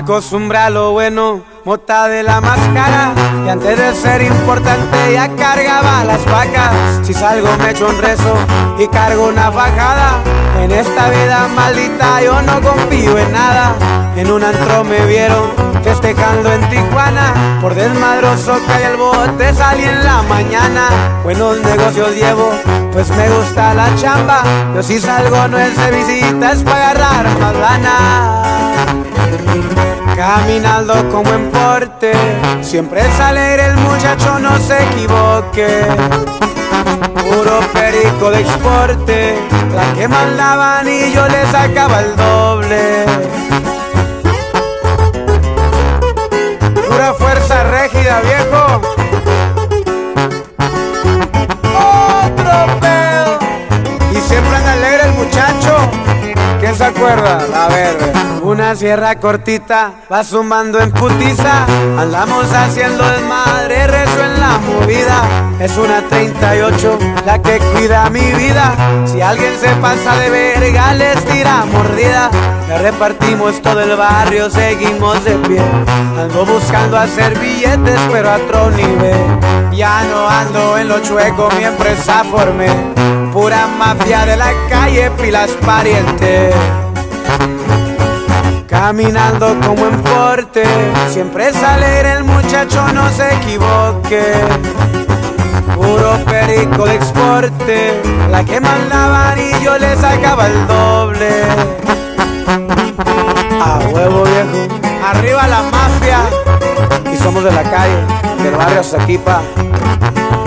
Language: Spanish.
acostumbré a lo bueno, mota de la más cara. Y antes de ser importante ya cargaba las vacas. Si salgo me echo un rezo y cargo una fajada. En esta vida maldita yo no confío en nada. En un antro me vieron festejando en Tijuana. Por desmadroso caí el bote, salí en la mañana. Buenos negocios llevo, pues me gusta la chamba. Yo si salgo no es de visita, es para agarrar más lana. Caminando como en porte, siempre es alegre el muchacho, no se equivoque. Puro perico de exporte, la que mandaban y yo le sacaba el doble. Pura fuerza rígida, viejo. Otro pedo. Y siempre anda alegre el muchacho. ¿Quién se acuerda? La verde. Una sierra cortita va zumbando en putiza. Andamos haciendo desmadre, rezo en la movida. Es una 38 la que cuida mi vida. Si alguien se pasa de verga les tira mordida. Ya repartimos todo el barrio, seguimos de pie. Ando buscando hacer billetes pero a otro nivel. Ya no ando en lo chueco, mi empresa formé. Pura mafia de la calle, pilas pariente. Caminando como en porte, siempre es alegre el muchacho, no se equivoque. Puro perico de exporte, la que mandaban y yo le sacaba el doble. A huevo viejo, arriba la mafia. Y somos de la calle, del barrio Zaquipa.